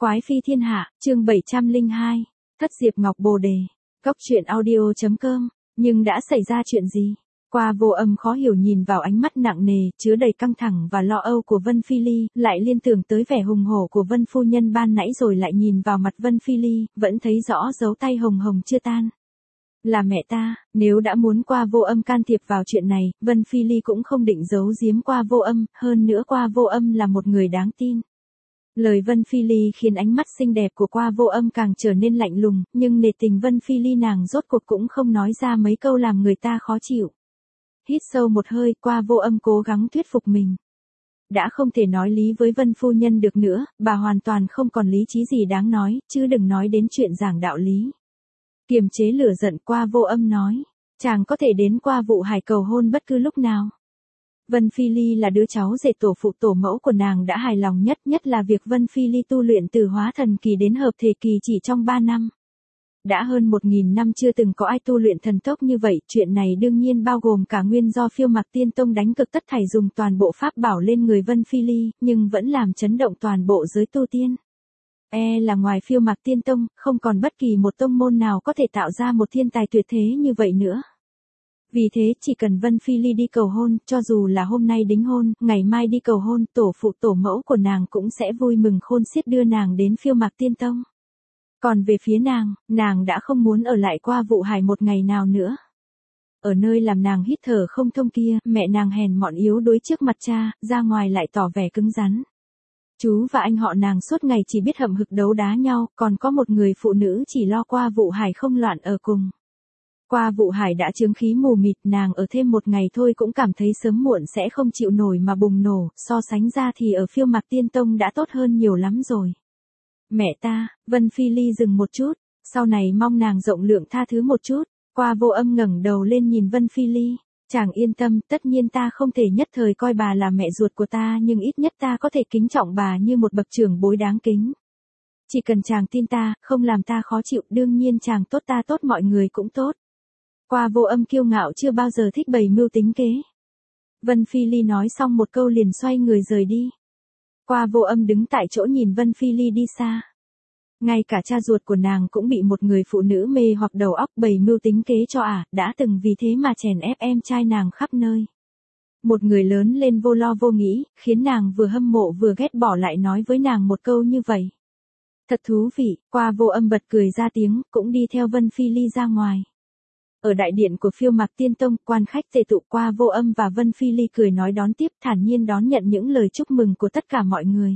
Quái phi thiên hạ, chương 702, Thất Diệp Ngọc Bồ Đề, Cốc truyện audio.com, nhưng đã xảy ra chuyện gì? Qua Vô Âm khó hiểu nhìn vào ánh mắt nặng nề, chứa đầy căng thẳng và lo âu của Vân Phi Ly, lại liên tưởng tới vẻ hùng hổ của Vân phu nhân ban nãy rồi lại nhìn vào mặt Vân Phi Ly, vẫn thấy rõ dấu tay hồng hồng chưa tan. Là mẹ ta, nếu đã muốn Qua Vô Âm can thiệp vào chuyện này, Vân Phi Ly cũng không định giấu giếm Qua Vô Âm, hơn nữa Qua Vô Âm là một người đáng tin. Lời Vân Phi Ly khiến ánh mắt xinh đẹp của Qua Vô Âm càng trở nên lạnh lùng, nhưng nể tình Vân Phi Ly nàng rốt cuộc cũng không nói ra mấy câu làm người ta khó chịu. Hít sâu một hơi, Qua Vô Âm cố gắng thuyết phục mình. Đã không thể nói lý với Vân phu nhân được nữa, bà hoàn toàn không còn lý trí gì đáng nói, chứ đừng nói đến chuyện giảng đạo lý. Kiềm chế lửa giận, Qua Vô Âm nói, chàng có thể đến Qua Vụ Hải cầu hôn bất cứ lúc nào. Vân Phi Ly là đứa cháu rể tổ phụ tổ mẫu của nàng đã hài lòng nhất là việc Vân Phi Ly tu luyện từ hóa thần kỳ đến hợp thể kỳ chỉ trong 3 năm. Đã hơn 1000 năm chưa từng có ai tu luyện thần tốc như vậy, chuyện này đương nhiên bao gồm cả nguyên do Phiêu Mạc Tiên Tông đánh cực tất thảy dùng toàn bộ pháp bảo lên người Vân Phi Ly, nhưng vẫn làm chấn động toàn bộ giới tu tiên. Là ngoài Phiêu Mạc Tiên Tông, không còn bất kỳ một tông môn nào có thể tạo ra một thiên tài tuyệt thế như vậy nữa. Vì thế chỉ cần Vân Phi Ly đi cầu hôn, cho dù là hôm nay đính hôn, ngày mai đi cầu hôn, tổ phụ tổ mẫu của nàng cũng sẽ vui mừng khôn xiết đưa nàng đến Phiêu Mạc Tiên Tông. Còn về phía nàng đã không muốn ở lại Qua Vụ Hải một ngày nào nữa. Ở nơi làm nàng hít thở không thông kia, mẹ nàng hèn mọn yếu đuối trước mặt cha, ra ngoài lại tỏ vẻ cứng rắn. Chú và anh họ nàng suốt ngày chỉ biết hậm hực đấu đá nhau, còn có một người phụ nữ chỉ lo Qua Vụ Hải không loạn ở cùng. Qua Vụ Hải đã chướng khí mù mịt, nàng ở thêm một ngày thôi cũng cảm thấy sớm muộn sẽ không chịu nổi mà bùng nổ, so sánh ra thì ở Phiêu Mạc Tiên Tông đã tốt hơn nhiều lắm rồi. Mẹ ta, Vân Phi Ly dừng một chút, sau này mong nàng rộng lượng tha thứ một chút. Qua Vô Âm ngẩng đầu lên nhìn Vân Phi Ly, chàng yên tâm, tất nhiên ta không thể nhất thời coi bà là mẹ ruột của ta, nhưng ít nhất ta có thể kính trọng bà như một bậc trưởng bối đáng kính. Chỉ cần chàng tin ta, không làm ta khó chịu, đương nhiên chàng tốt ta tốt mọi người cũng tốt. Qua Vô Âm kiêu ngạo chưa bao giờ thích bày mưu tính kế. Vân Phi Ly nói xong một câu liền xoay người rời đi. Qua Vô Âm đứng tại chỗ nhìn Vân Phi Ly đi xa. Ngay cả cha ruột của nàng cũng bị một người phụ nữ mê hoặc đầu óc bày mưu tính kế cho đã từng vì thế mà chèn ép em trai nàng khắp nơi. Một người lớn lên vô lo vô nghĩ, khiến nàng vừa hâm mộ vừa ghét bỏ lại nói với nàng một câu như vậy. Thật thú vị, Qua Vô Âm bật cười ra tiếng, cũng đi theo Vân Phi Ly ra ngoài. Ở đại điện của Phiêu Mạc Tiên Tông, quan khách tề tụ, Qua Vô Âm và Vân Phi Ly cười nói đón tiếp, thản nhiên đón nhận những lời chúc mừng của tất cả mọi người.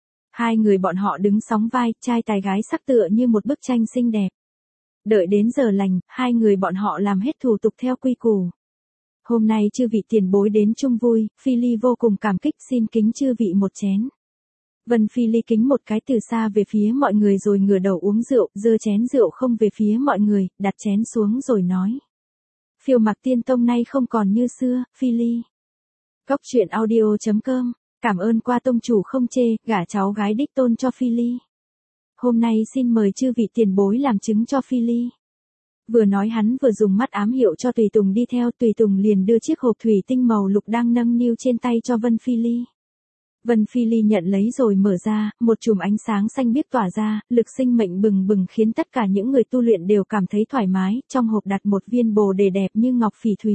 Hai người bọn họ đứng sóng vai, trai tài gái sắc tựa như một bức tranh xinh đẹp. Đợi đến giờ lành, hai người bọn họ làm hết thủ tục theo quy củ. Hôm nay chư vị tiền bối đến chung vui, Phi Ly vô cùng cảm kích, xin kính chư vị một chén. Vân Phi Ly kính một cái từ xa về phía mọi người rồi ngửa đầu uống rượu, giơ chén rượu không về phía mọi người, đặt chén xuống rồi nói. Phiêu Mạc Tiên Tông nay không còn như xưa, Phi Ly. Cốc truyện audio.com, cảm ơn Qua tông chủ không chê, gả cháu gái đích tôn cho Phi Ly. Hôm nay xin mời chư vị tiền bối làm chứng cho Phi Ly. Vừa nói hắn vừa dùng mắt ám hiệu cho Tùy Tùng đi theo, Tùy Tùng liền đưa chiếc hộp thủy tinh màu lục đang nâng niu trên tay cho Vân Phi Ly. Vân Phi Ly nhận lấy rồi mở ra, một chùm ánh sáng xanh biếc tỏa ra, lực sinh mệnh bừng bừng khiến tất cả những người tu luyện đều cảm thấy thoải mái, trong hộp đặt một viên bồ đề đẹp như ngọc phỉ thúy.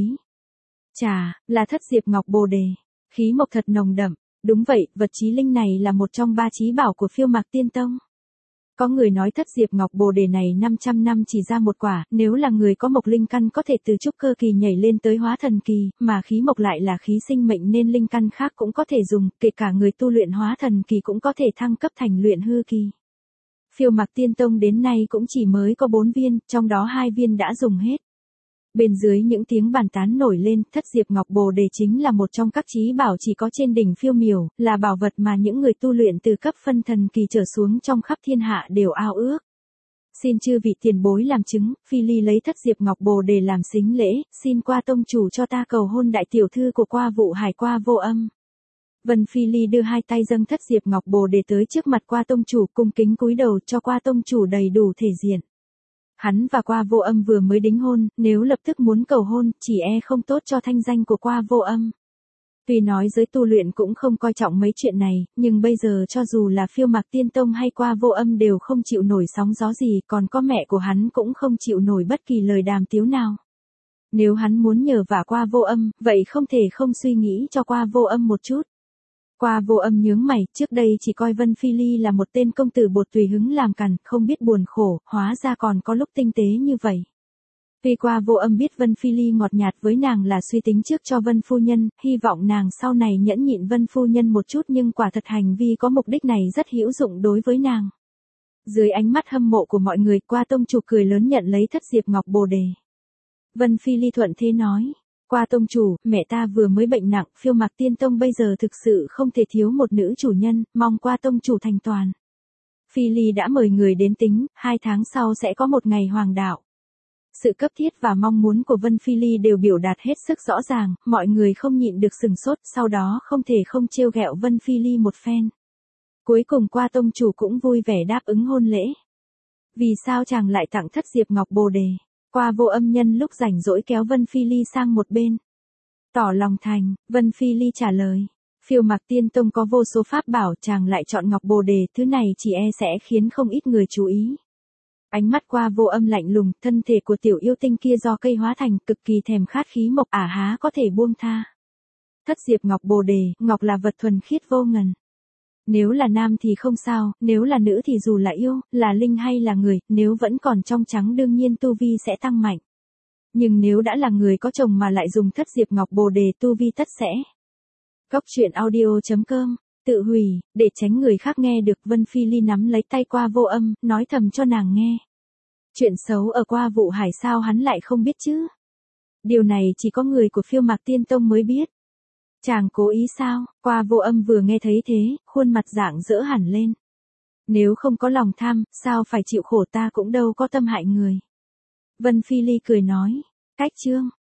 Chà, là Thất Diệp Ngọc Bồ Đề, khí mộc thật nồng đậm, đúng vậy, vật chí linh này là một trong 3 chí bảo của Phiêu Mạc Tiên Tông. Có người nói Thất Diệp Ngọc Bồ Đề này 500 năm chỉ ra một quả, nếu là người có mộc linh căn có thể từ trúc cơ kỳ nhảy lên tới hóa thần kỳ, mà khí mộc lại là khí sinh mệnh nên linh căn khác cũng có thể dùng, kể cả người tu luyện hóa thần kỳ cũng có thể thăng cấp thành luyện hư kỳ. Phiêu Mạc Tiên Tông đến nay cũng chỉ mới có 4 viên, trong đó 2 viên đã dùng hết. Bên dưới những tiếng bàn tán nổi lên, Thất Diệp Ngọc Bồ Đề chính là một trong các chí bảo chỉ có trên đỉnh phiêu miểu, là bảo vật mà những người tu luyện từ cấp phân thần kỳ trở xuống trong khắp thiên hạ đều ao ước. Xin chư vị tiền bối làm chứng, Phi Ly lấy Thất Diệp Ngọc Bồ Đề làm sính lễ, xin Qua tông chủ cho ta cầu hôn đại tiểu thư của Qua Vụ Hải Qua Vô Âm. Vân Phi Ly đưa hai tay dâng Thất Diệp Ngọc Bồ Đề tới trước mặt Qua tông chủ, cung kính cúi đầu cho Qua tông chủ đầy đủ thể diện. Hắn và Qua Vô Âm vừa mới đính hôn, nếu lập tức muốn cầu hôn, chỉ không tốt cho thanh danh của Qua Vô Âm. Tuy nói giới tu luyện cũng không coi trọng mấy chuyện này, nhưng bây giờ cho dù là Phiêu Mạc Tiên Tông hay Qua Vô Âm đều không chịu nổi sóng gió gì, còn có mẹ của hắn cũng không chịu nổi bất kỳ lời đàm tiếu nào. Nếu hắn muốn nhờ vả Qua Vô Âm, vậy không thể không suy nghĩ cho Qua Vô Âm một chút. Qua Vô Âm nhướng mày, trước đây chỉ coi Vân Phi Ly là một tên công tử bột tùy hứng làm cằn, không biết buồn khổ, hóa ra còn có lúc tinh tế như vậy. Tuy Qua Vô Âm biết Vân Phi Ly ngọt nhạt với nàng là suy tính trước cho Vân phu nhân, hy vọng nàng sau này nhẫn nhịn Vân phu nhân một chút, nhưng quả thật hành vi có mục đích này rất hữu dụng đối với nàng. Dưới ánh mắt hâm mộ của mọi người, Qua tông chủ cười lớn nhận lấy thất diệp ngọc bồ đề. Vân Phi Ly thuận thế nói, Qua tông chủ, mẹ ta vừa mới bệnh nặng, Phiêu Mạc Tiên Tông bây giờ thực sự không thể thiếu một nữ chủ nhân, mong Qua tông chủ thành toàn. Phi Ly đã mời người đến tính, 2 tháng sau sẽ có một ngày hoàng đạo. Sự cấp thiết và mong muốn của Vân Phi Ly đều biểu đạt hết sức rõ ràng, mọi người không nhịn được sừng sốt, sau đó không thể không trêu ghẹo Vân Phi Ly một phen. Cuối cùng Qua tông chủ cũng vui vẻ đáp ứng hôn lễ. Vì sao chàng lại tặng thất diệp ngọc bồ đề? Qua Vô Âm nhân lúc rảnh rỗi kéo Vân Phi Ly sang một bên. Tỏ lòng thành, Vân Phi Ly trả lời. Phiêu Mạc Tiên Tông có vô số pháp bảo, chàng lại chọn ngọc bồ đề, thứ này chỉ e sẽ khiến không ít người chú ý. Ánh mắt Qua Vô Âm lạnh lùng, thân thể của tiểu yêu tinh kia do cây hóa thành, cực kỳ thèm khát khí mộc, há có thể buông tha. Thất diệp ngọc bồ đề, ngọc là vật thuần khiết vô ngần. Nếu là nam thì không sao, nếu là nữ thì dù là yêu, là linh hay là người, nếu vẫn còn trong trắng đương nhiên tu vi sẽ tăng mạnh. Nhưng nếu đã là người có chồng mà lại dùng thất diệp ngọc bồ đề, tu vi tất sẽ. Góc truyện audio.com, tự hủy, để tránh người khác nghe được. Vân Phi Ly nắm lấy tay Qua Vô Âm, nói thầm cho nàng nghe. Chuyện xấu ở Qua Vụ Hải sao hắn lại không biết chứ? Điều này chỉ có người của Phiêu Mạc Tiên Tông mới biết. Chàng cố ý sao? Qua Vô Âm vừa nghe thấy thế, khuôn mặt rạng rỡ hẳn lên. Nếu không có lòng tham, sao phải chịu khổ, ta cũng đâu có tâm hại người. Vân Phi Ly cười nói, cách chương.